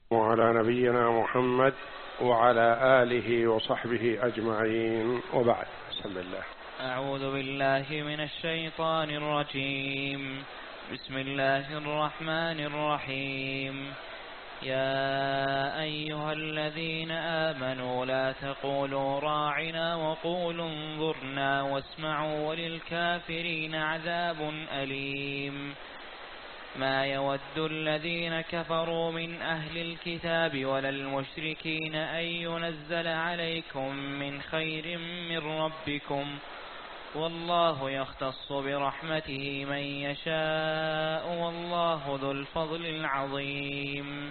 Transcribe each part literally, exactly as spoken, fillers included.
وعلى نبينا محمد وعلى آله وصحبه أجمعين، وبعد. بسم الله. أعوذ بالله من الشيطان الرجيم. بسم الله الرحمن الرحيم. يا أيها الذين آمنوا لا تقولوا راعنا وقولوا انظرنا واسمعوا وللكافرين عذاب أليم. ما يود الذين كفروا من أهل الكتاب ولا المشركين أن ينزل عليكم من خير من ربكم، والله يختص برحمته من يشاء، والله ذو الفضل العظيم.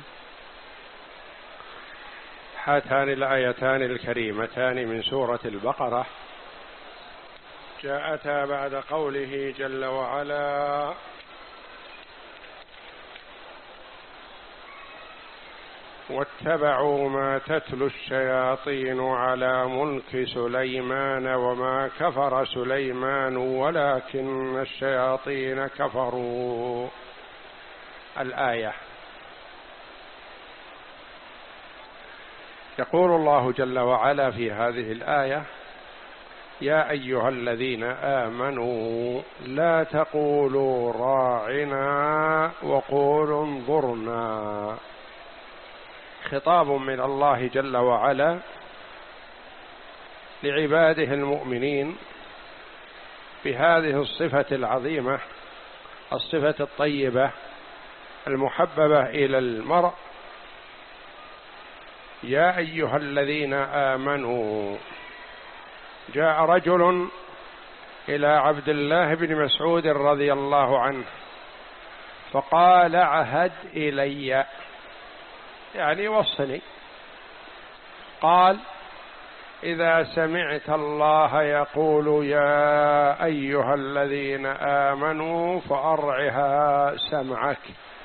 هاتان الآيتان الكريمتان من سورة البقرة جاءتا بعد قوله جل وعلا: واتبعوا ما تتلو الشياطين على ملك سليمان وما كفر سليمان ولكن الشياطين كفروا. الآية. يقول الله جل وعلا في هذه الآية: يا أيها الذين آمنوا لا تقولوا راعنا وقولوا انظرنا. خطاب من الله جل وعلا لعباده المؤمنين بهذه الصفة العظيمة، الصفة الطيبة المحببة إلى المرء. يا أيها الذين آمنوا. جاء رجل إلى عبد الله بن مسعود رضي الله عنه فقال: عهد إلي، يعني وصني. قال: إذا سمعت الله يقول يا أيها الذين آمنوا فأرعها سمعك،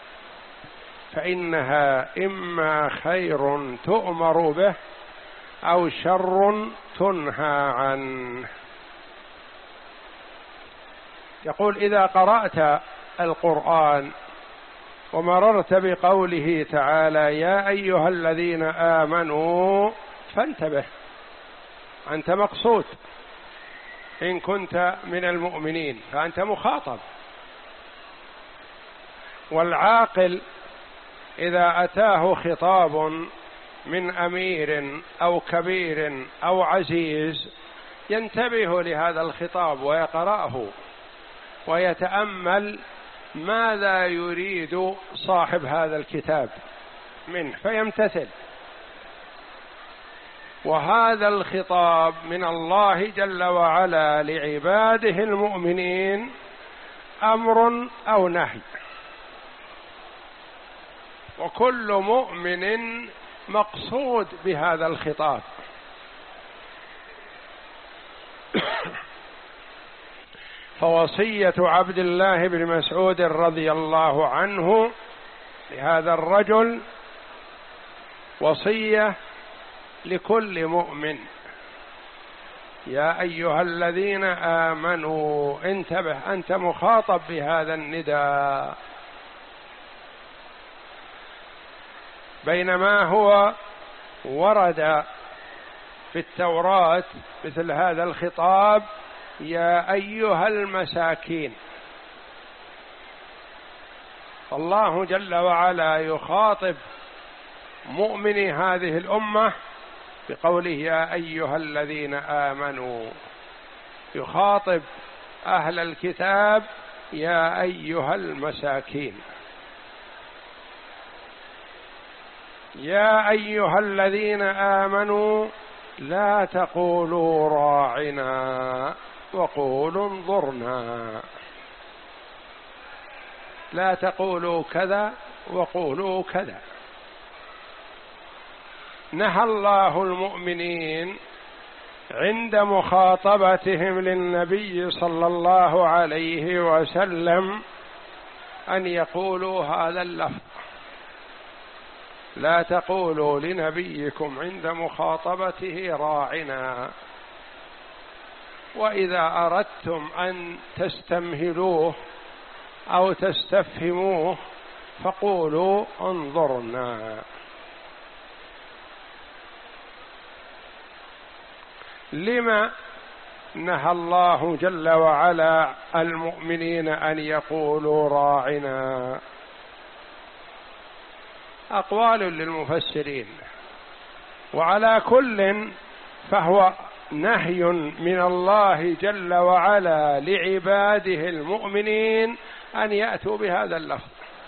فإنها إما خير تؤمر به أو شر تنهى عنه. يقول: إذا قرأت القرآن ومررت بقوله تعالى يا أيها الذين آمنوا فانتبه، أنت مقصود. إن كنت من المؤمنين فأنت مخاطب. والعاقل إذا أتاه خطاب من أمير أو كبير أو عزيز ينتبه لهذا الخطاب ويقرأه ويتأمل ماذا يريد صاحب هذا الكتاب منه فيمتثل. وهذا الخطاب من الله جل وعلا لعباده المؤمنين أمر أو نهي، وكل مؤمن مقصود بهذا الخطاب. فوصية عبد الله بن مسعود رضي الله عنه لهذا الرجل وصية لكل مؤمن. يا أيها الذين آمنوا انتبه، أنت مخاطب بهذا النداء. بينما هو ورد في التوراة مثل هذا الخطاب يا أيها المساكين. الله جل وعلا يخاطب مؤمني هذه الأمة بقوله يا أيها الذين آمنوا، يخاطب أهل الكتاب يا أيها المساكين. يا أيها الذين آمنوا لا تقولوا راعنا وقولوا انظرنا. لا تقولوا كذا وقولوا كذا. نهى الله المؤمنين عند مخاطبتهم للنبي صلى الله عليه وسلم أن يقولوا هذا اللفظ: لا تقولوا لنبيكم عند مخاطبته راعنا. وإذا أردتم أن تستمهلوه أو تستفهموه فقولوا انظرنا. لما نهى الله جل وعلا المؤمنين أن يقولوا راعنا؟ أقوال للمفسرين، وعلى كل فهو نهي من الله جل وعلا لعباده المؤمنين أن يأتوا بهذا اللفظ،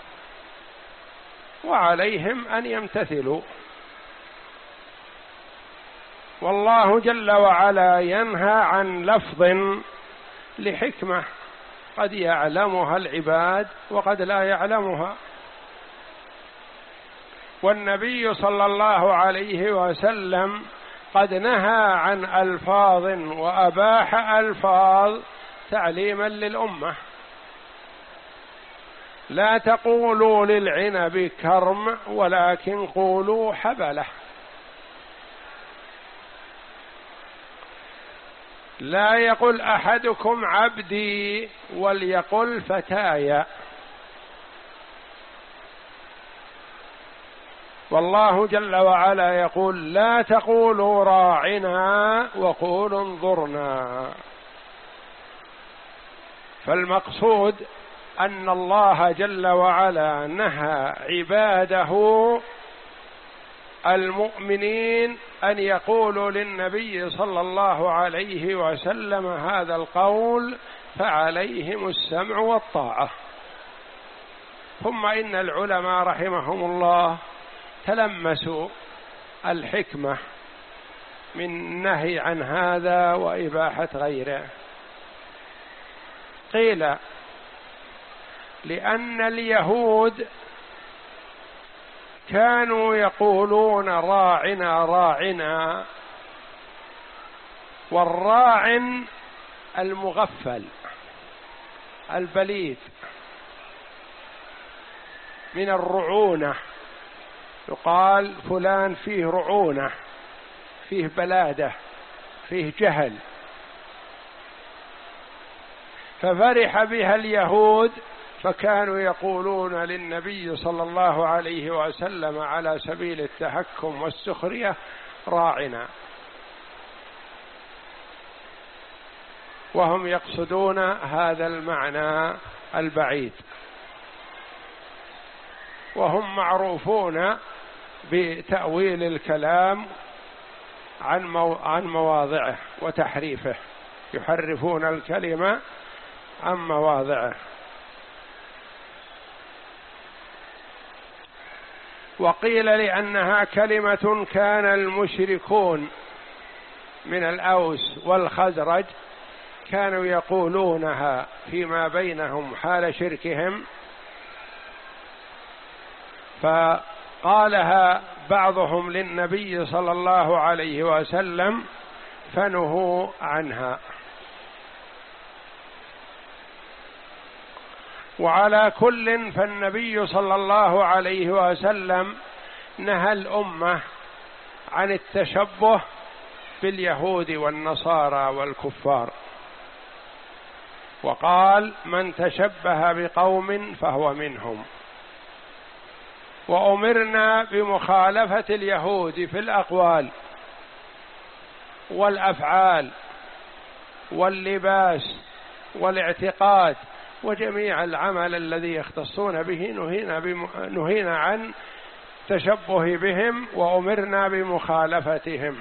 وعليهم أن يمتثلوا. والله جل وعلا ينهى عن لفظ لحكمة قد يعلمها العباد وقد لا يعلمها، والنبي صلى الله عليه وسلم قد نهى عن ألفاظ وأباح ألفاظ تعليما للأمة. لا تقولوا للعنب كرم ولكن قولوا حبله. لا يقل أحدكم عبدي وليقل فتاي. والله جل وعلا يقول لا تقولوا راعنا وقولوا انظرنا. فالمقصود أن الله جل وعلا نهى عباده المؤمنين أن يقولوا للنبي صلى الله عليه وسلم هذا القول، فعليهم السمع والطاعة. ثم إن العلماء رحمهم الله تلمسوا الحكمة من النهي عن هذا وإباحة غيره. قيل لأن اليهود كانوا يقولون راعنا راعنا، والراعن المغفل البليد من الرعونة، يقال فلان فيه رعونة، فيه بلادة، فيه جهل. ففرح بها اليهود، فكانوا يقولون للنبي صلى الله عليه وسلم على سبيل التهكم والسخرية راعنا، وهم يقصدون هذا المعنى البعيد، وهم معروفون بتأويل الكلام عن مو... عن مواضعه وتحريفه، يحرفون الكلمة عن مواضعه. وقيل لأنها كلمة كان المشركون من الأوس والخزرج كانوا يقولونها فيما بينهم حال شركهم، فقالها بعضهم للنبي صلى الله عليه وسلم فنهوا عنها. وعلى كل فالنبي صلى الله عليه وسلم نهى الأمة عن التشبه باليهود والنصارى والكفار، وقال من تشبه بقوم فهو منهم. وأمرنا بمخالفة اليهود في الأقوال والأفعال واللباس والاعتقاد وجميع العمل الذي يختصون به، نهينا, بم... نهينا عن تشبه بهم وأمرنا بمخالفتهم.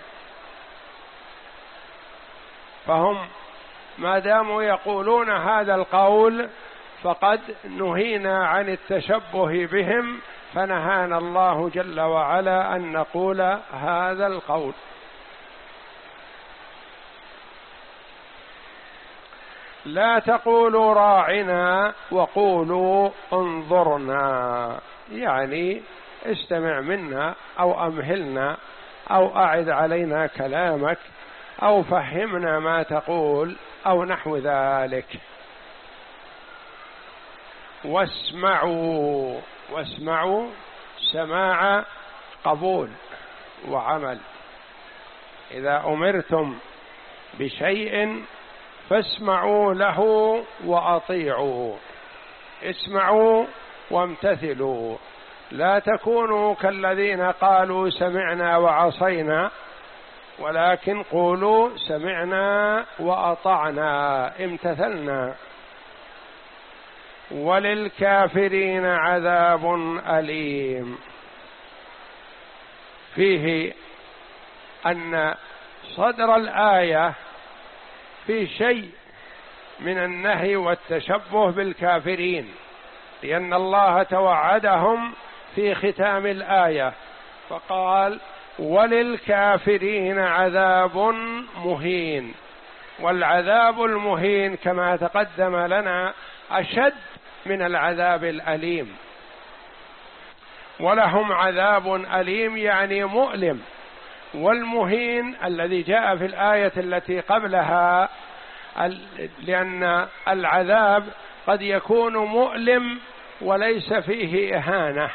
فهم ما داموا يقولون هذا القول فقد نهينا عن التشبه بهم، فنهانا الله جل وعلا أن نقول هذا القول. لا تقولوا راعنا وقولوا انظرنا، يعني استمع منا أو أمهلنا أو أعد علينا كلامك أو فهمنا ما تقول أو نحو ذلك. واسمعوا، واسمعوا سماع قبول وعمل. إذا أمرتم بشيء فاسمعوا له وأطيعوا، اسمعوا وامتثلوا. لا تكونوا كالذين قالوا سمعنا وعصينا ولكن قولوا سمعنا وأطعنا امتثلنا. وللكافرين عذاب أليم. فيه أن صدر الآية في شيء من النهي والتشبه بالكافرين، لأن الله توعدهم في ختام الآية فقال وللكافرين عذاب مهين. والعذاب المهين كما تقدم لنا أشد من العذاب الأليم. ولهم عذاب أليم يعني مؤلم. والمهين الذي جاء في الآية التي قبلها، لأن العذاب قد يكون مؤلم وليس فيه إهانة،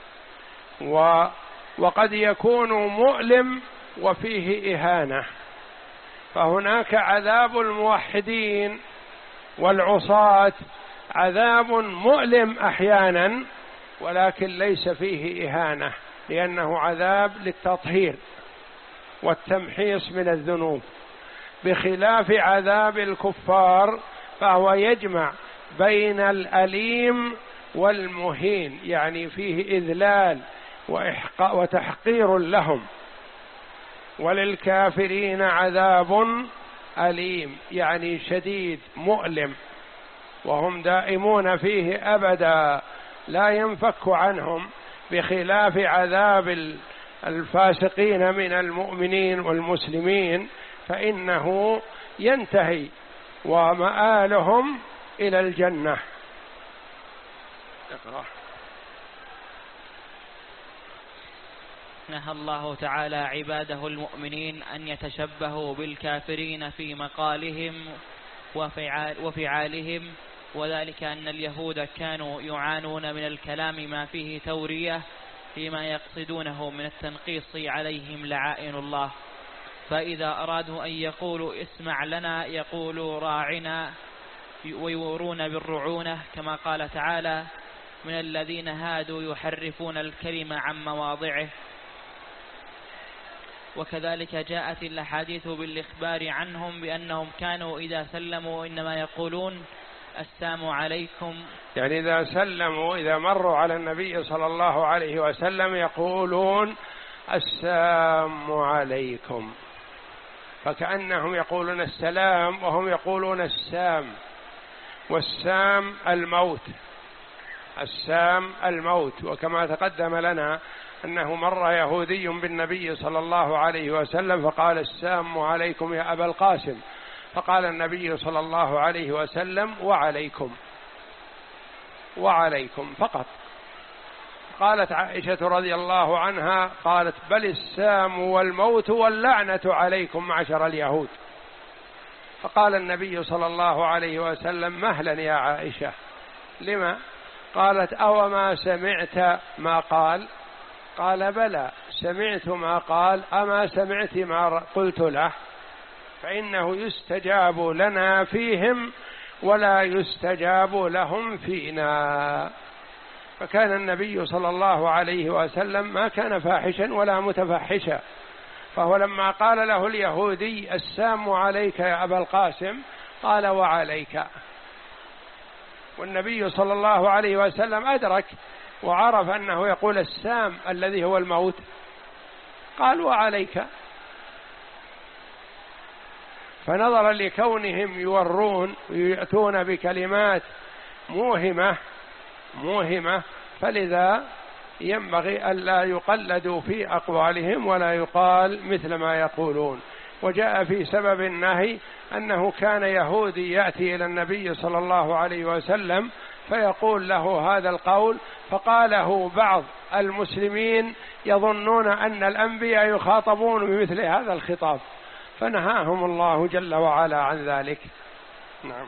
وقد يكون مؤلم وفيه إهانة. فهناك عذاب الموحدين والعصاة عذاب مؤلم أحيانا ولكن ليس فيه إهانة، لأنه عذاب للتطهير والتمحيص من الذنوب، بخلاف عذاب الكفار فهو يجمع بين الأليم والمهين، يعني فيه إذلال وتحقير لهم. وللكافرين عذاب أليم يعني شديد مؤلم، وهم دائمون فيه أبدا لا ينفك عنهم، بخلاف عذاب الفاسقين من المؤمنين والمسلمين فإنه ينتهي ومآلهم إلى الجنة. اقرأ. نهى الله تعالى عباده المؤمنين أن يتشبهوا بالكافرين في مقالهم وفعالهم، وذلك أن اليهود كانوا يعانون من الكلام ما فيه تورية فيما يقصدونه من التنقيص عليهم لعائن الله، فإذا أرادوا أن يقولوا اسمع لنا يقولوا راعنا، ويورون بالرعونة كما قال تعالى من الذين هادوا يحرفون الكلم عن مواضعه. وكذلك جاءت الأحاديث بالإخبار عنهم بأنهم كانوا إذا سلموا إنما يقولون السلام عليكم، يعني إذا سلموا إذا مروا على النبي صلى الله عليه وسلم يقولون السلام عليكم، فكأنهم يقولون السلام وهم يقولون السام. والسام الموت، السام الموت. وكما تقدم لنا أنه مر يهودي بالنبي صلى الله عليه وسلم فقال السام عليكم يا أبا القاسم، فقال النبي صلى الله عليه وسلم وعليكم، وعليكم فقط. قالت عائشة رضي الله عنها قالت بل السام والموت واللعنة عليكم معشر اليهود. فقال النبي صلى الله عليه وسلم مهلا يا عائشة، لما؟ قالت أو ما سمعت ما قال؟ قال بلى سمعت ما قال، أما سمعت ما قلت له؟ فإنه يستجاب لنا فيهم ولا يستجاب لهم فينا. فكان النبي صلى الله عليه وسلم ما كان فاحشا ولا متفحشا، فهو لما قال له اليهودي السام عليك يا أبا القاسم قال وعليك، والنبي صلى الله عليه وسلم أدرك وعرف أنه يقول السام الذي هو الموت، قال وعليك. فنظرا لكونهم يورون ويأتون بكلمات موهمة موهمة فلذا ينبغي ألا يقلدوا في أقوالهم ولا يقال مثل ما يقولون. وجاء في سبب النهي أنه كان يهودي يأتي إلى النبي صلى الله عليه وسلم فيقول له هذا القول، فقاله بعض المسلمين يظنون أن الأنبياء يخاطبون بمثل هذا الخطاب، فنهاهم الله جل وعلا عن ذلك. نعم.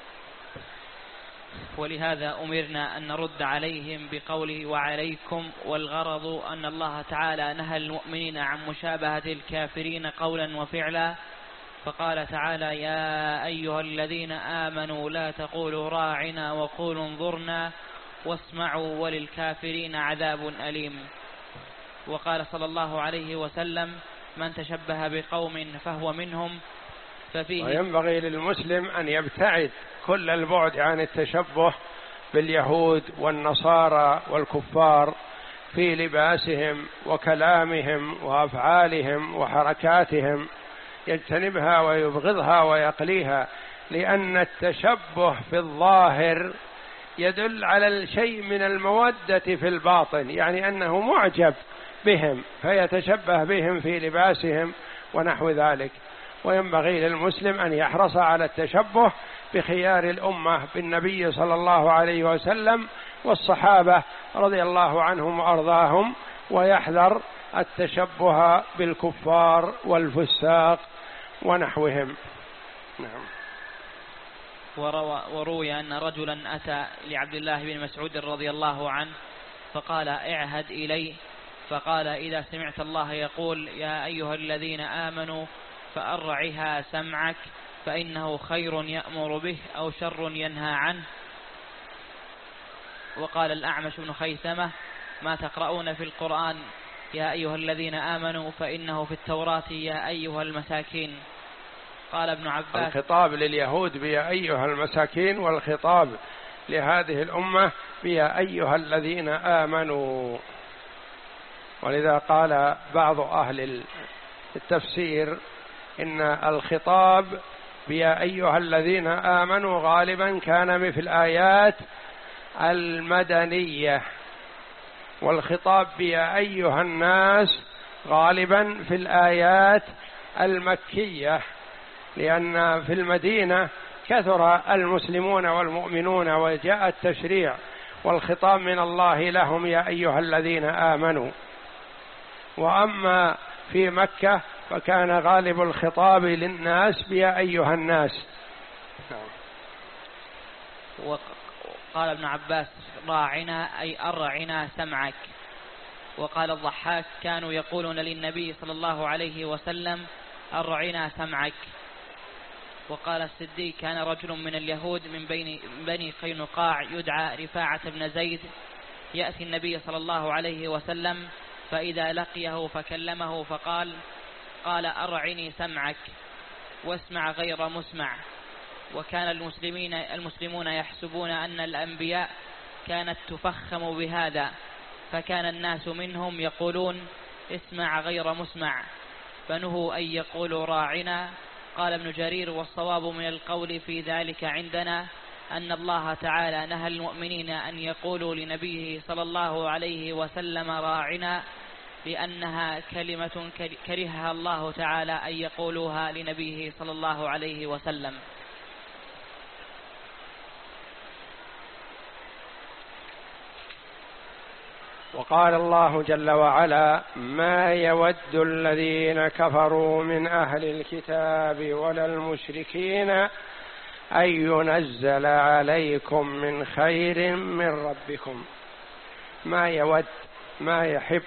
ولهذا أمرنا أن نرد عليهم بقوله وعليكم، والغرض أن الله تعالى نهى المؤمنين عن مشابهة الكافرين قولا وفعلا، فقال تعالى يا أيها الذين آمنوا لا تقولوا راعنا وقولوا انظرنا واسمعوا وللكافرين عذاب أليم. وقال صلى الله عليه وسلم من تشبه بقوم فهو منهم. ففيه وينبغي للمسلم أن يبتعد كل البعد عن التشبه باليهود والنصارى والكفار في لباسهم وكلامهم وأفعالهم وحركاتهم، يجتنبها ويبغضها ويقليها، لأن التشبه في الظاهر يدل على الشيء من المودة في الباطن، يعني أنه معجب بهم فيتشبه بهم في لباسهم ونحو ذلك. وينبغي للمسلم أن يحرص على التشبه بخيار الأمة بالنبي صلى الله عليه وسلم والصحابة رضي الله عنهم وأرضاهم، ويحذر التشبه بالكفار والفساق ونحوهم. نعم. وروى وروي أن رجلا أتى لعبد الله بن مسعود رضي الله عنه فقال اعهد إلي، فقال إذا سمعت الله يقول يا أيها الذين آمنوا فأرعها سمعك فإنه خير يأمر به أو شر ينهى عنه. وقال الأعمش بن خيثمة ما تقرؤون في القرآن يا أيها الذين آمنوا فإنه في التوراة يا أيها المساكين. قال ابن عباس الخطاب لليهود بيا أيها المساكين، والخطاب لهذه الأمة بيا أيها الذين آمنوا. ولذا قال بعض أهل التفسير إن الخطاب بيا أيها الذين آمنوا غالبا كان مثل الآيات المدنية، والخطاب بيا أيها الناس غالبا في الآيات المكية، لأن في المدينة كثر المسلمون والمؤمنون وجاء التشريع والخطاب من الله لهم يا أيها الذين آمنوا. وأما في مكة فكان غالب الخطاب للناس بيا أيها الناس. وقال ابن عباس راعنا أي أرعنا سمعك. وقال الضحاك كانوا يقولون للنبي صلى الله عليه وسلم أرعنا سمعك. وقال السدي كان رجل من اليهود من بين بني قينقاع يدعى رفاعة بن زيد يأتي النبي صلى الله عليه وسلم فإذا لقيه فكلمه فقال قال أرعني سمعك واسمع غير مسمع. وكان المسلمين المسلمون يحسبون أن الأنبياء كانت تفخم بهذا، فكان الناس منهم يقولون اسمع غير مسمع، فنهوا أن يقولوا راعنا. قال ابن جرير والصواب من القول في ذلك عندنا أن الله تعالى نهى المؤمنين أن يقولوا لنبيه صلى الله عليه وسلم راعنا، لأنها كلمة كرهها الله تعالى أن يقولوها لنبيه صلى الله عليه وسلم. وقال الله جل وعلا ما يود الذين كفروا من أهل الكتاب ولا المشركين أن ينزل عليكم من خير من ربكم. ما يود ما يحب.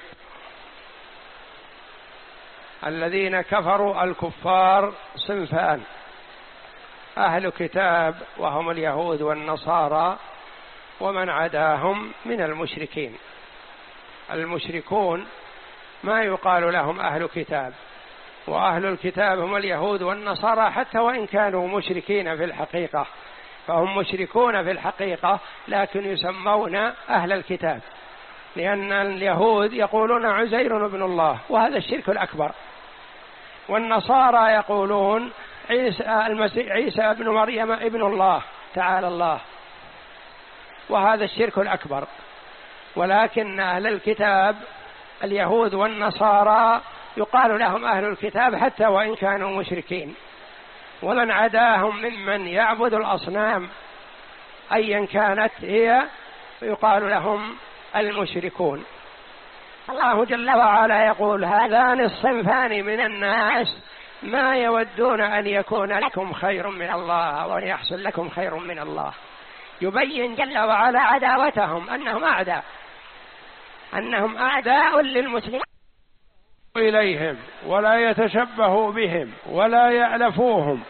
الذين كفروا الكفار صنفان: أهل كتاب وهم اليهود والنصارى، ومن عداهم من المشركين. المشركون ما يقال لهم أهل كتاب، وأهل الكتاب هم اليهود والنصارى حتى وإن كانوا مشركين في الحقيقة، فهم مشركون في الحقيقة لكن يسمون أهل الكتاب، لأن اليهود يقولون عزير ابن الله وهذا الشرك الأكبر، والنصارى يقولون عيسى, المسيح عيسى ابن مريم ابن الله تعالى الله، وهذا الشرك الأكبر. ولكن أهل الكتاب اليهود والنصارى يقال لهم أهل الكتاب حتى وإن كانوا مشركين، ومن عداهم ممن يعبد الأصنام أيا كانت هي يقال لهم المشركون. الله جل وعلا يقول هذان الصنفان من الناس ما يودون أن يكون لكم خير من الله وأن يحصل لكم خير من الله. يبين جل وعلا عداوتهم أنهم أعداء أنهم أعداء للمسلمين إليهم ولا يتشبهوا بهم ولا يألفوهم،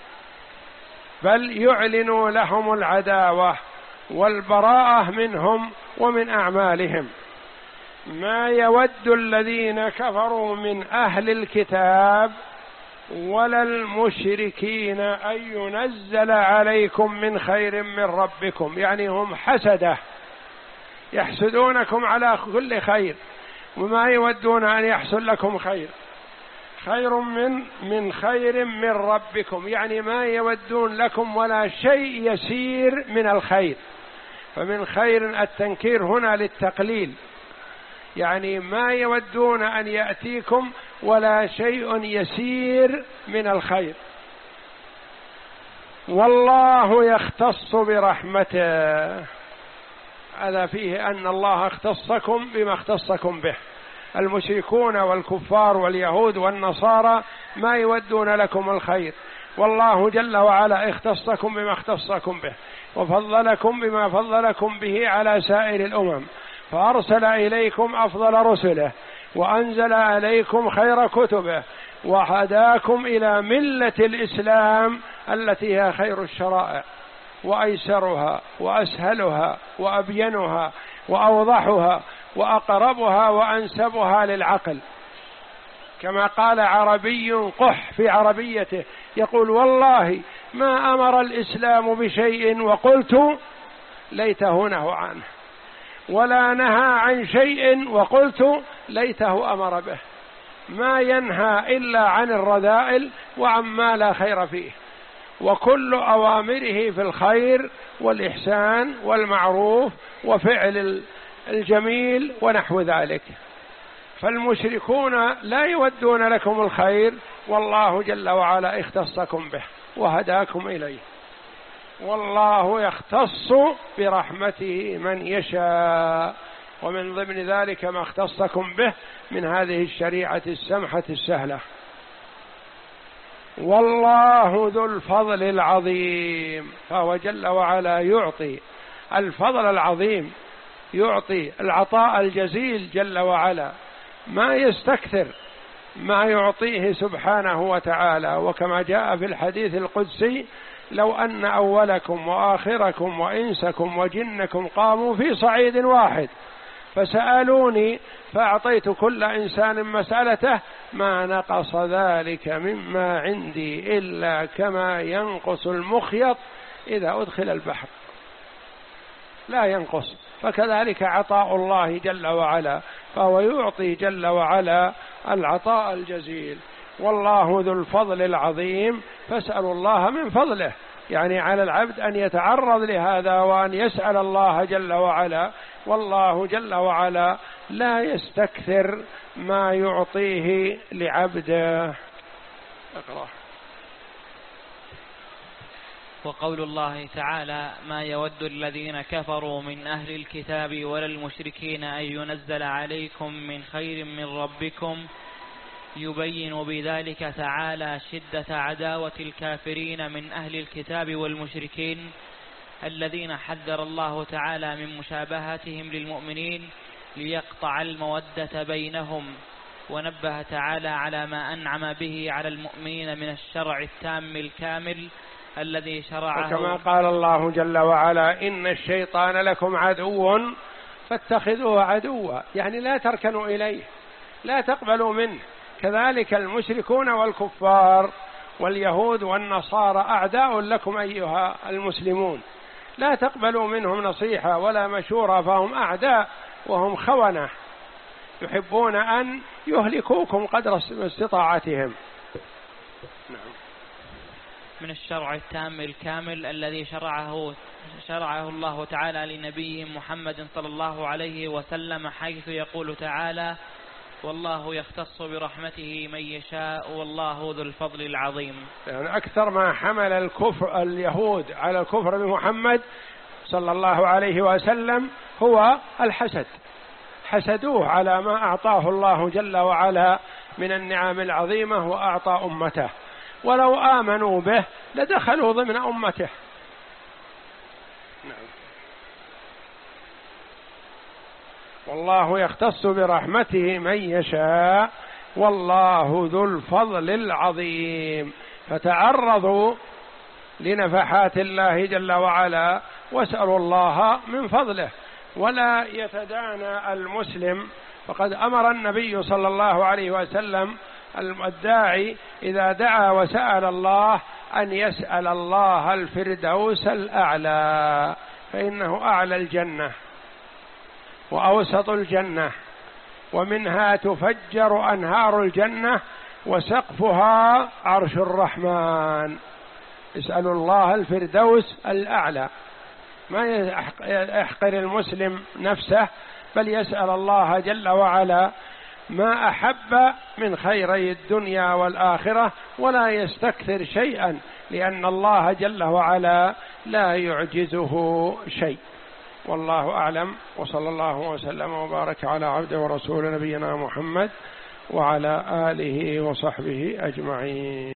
بل يعلنوا لهم العداوة والبراءة منهم ومن أعمالهم. ما يود الذين كفروا من أهل الكتاب ولا المشركين أن ينزل عليكم من خير من ربكم، يعني هم حسدة يحسدونكم على كل خير وما يودون أن يحصل لكم خير، خير من من خير من ربكم، يعني ما يودون لكم ولا شيء يسير من الخير. فمن خير التنكير هنا للتقليل، يعني ما يودون أن يأتيكم ولا شيء يسير من الخير. والله يختص برحمته، هذا فيه أن الله اختصكم بما اختصكم به. المشركون والكفار واليهود والنصارى ما يودون لكم الخير، والله جل وعلا اختصكم بما اختصكم به وفضلكم بما فضلكم به على سائر الأمم، فأرسل إليكم أفضل رسله وأنزل عليكم خير كتبه وهداكم إلى ملة الإسلام التي هي خير الشرائع وأيسرها وأسهلها وأبينها وأوضحها وأقربها وأنسبها للعقل. كما قال عربي قح في عربيته يقول: والله ما أمر الإسلام بشيء وقلت ليته نهى عنه، ولا نهى عن شيء وقلت ليته أمر به. ما ينهى إلا عن الرذائل وعما لا خير فيه، وكل أوامره في الخير والإحسان والمعروف وفعل الجميل ونحو ذلك. فالمشركون لا يودون لكم الخير، والله جل وعلا اختصكم به وهداكم إليه. والله يختص برحمته من يشاء، ومن ضمن ذلك ما اختصكم به من هذه الشريعة السمحة السهلة. والله ذو الفضل العظيم، فهو جل وعلا يعطي الفضل العظيم، يعطي العطاء الجزيل جل وعلا، ما يستكثر ما يعطيه سبحانه وتعالى. وكما جاء في الحديث القدسي: لو أن أولكم وآخركم وإنسكم وجنكم قاموا في صعيد واحد فسألوني فأعطيت كل إنسان مسألته ما نقص ذلك مما عندي إلا كما ينقص المخيط إذا أدخل البحر، لا ينقص. فكذلك عطاء الله جل وعلا، فهو يعطي جل وعلا العطاء الجزيل. والله ذو الفضل العظيم، فاسألوا الله من فضله، يعني على العبد أن يتعرض لهذا وأن يسأل الله جل وعلا. والله جل وعلا لا يستكثر ما يعطيه لعبده. اقرأ. وقول الله تعالى: ما يود الذين كفروا من أهل الكتاب ولا المشركين أن ينزل عليكم من خير من ربكم، يبين بذلك تعالى شدة عداوة الكافرين من أهل الكتاب والمشركين الذين حذر الله تعالى من مشابهتهم للمؤمنين ليقطع المودة بينهم، ونبه تعالى على ما أنعم به على المؤمنين من الشرع التام الكامل الذي شرعه. وكما قال الله جل وعلا: إن الشيطان لكم عدو فاتخذوه عدوا، يعني لا تركنوا إليه، لا تقبلوا منه. كذلك المشركون والكفار واليهود والنصارى أعداء لكم أيها المسلمون، لا تقبلوا منهم نصيحة ولا مشورة، فهم أعداء وهم خونة يحبون أن يهلكوكم قدر استطاعتهم. نعم. من الشرع التام الكامل الذي شرعه شرعه الله تعالى لنبيه محمد صلى الله عليه وسلم، حيث يقول تعالى: والله يختص برحمته من يشاء والله ذو الفضل العظيم. يعني أكثر ما حمل الكفر اليهود على الكفر بمحمد صلى الله عليه وسلم هو الحسد، حسدوه على ما أعطاه الله جل وعلا من النعم العظيمة وأعطى أمته، ولو آمنوا به لدخلوا ضمن أمته. نعم. والله يختص برحمته من يشاء والله ذو الفضل العظيم. فتعرضوا لنفحات الله جل وعلا واسألوا الله من فضله، ولا يتدانى المسلم فقد أمر النبي صلى الله عليه وسلم الداعي إذا دعا وسأل الله أن يسأل الله الفردوس الأعلى، فإنه أعلى الجنة وأوسط الجنة، ومنها تفجر أنهار الجنة، وسقفها عرش الرحمن. اسألوا الله الفردوس الأعلى، ما يحقر المسلم نفسه، بل يسأل الله جل وعلا ما أحب من خيري الدنيا والآخرة، ولا يستكثر شيئا، لأن الله جل وعلا لا يعجزه شيء. والله أعلم، وصلى الله وسلم وبارك على عبده ورسول نبينا محمد وعلى آله وصحبه أجمعين.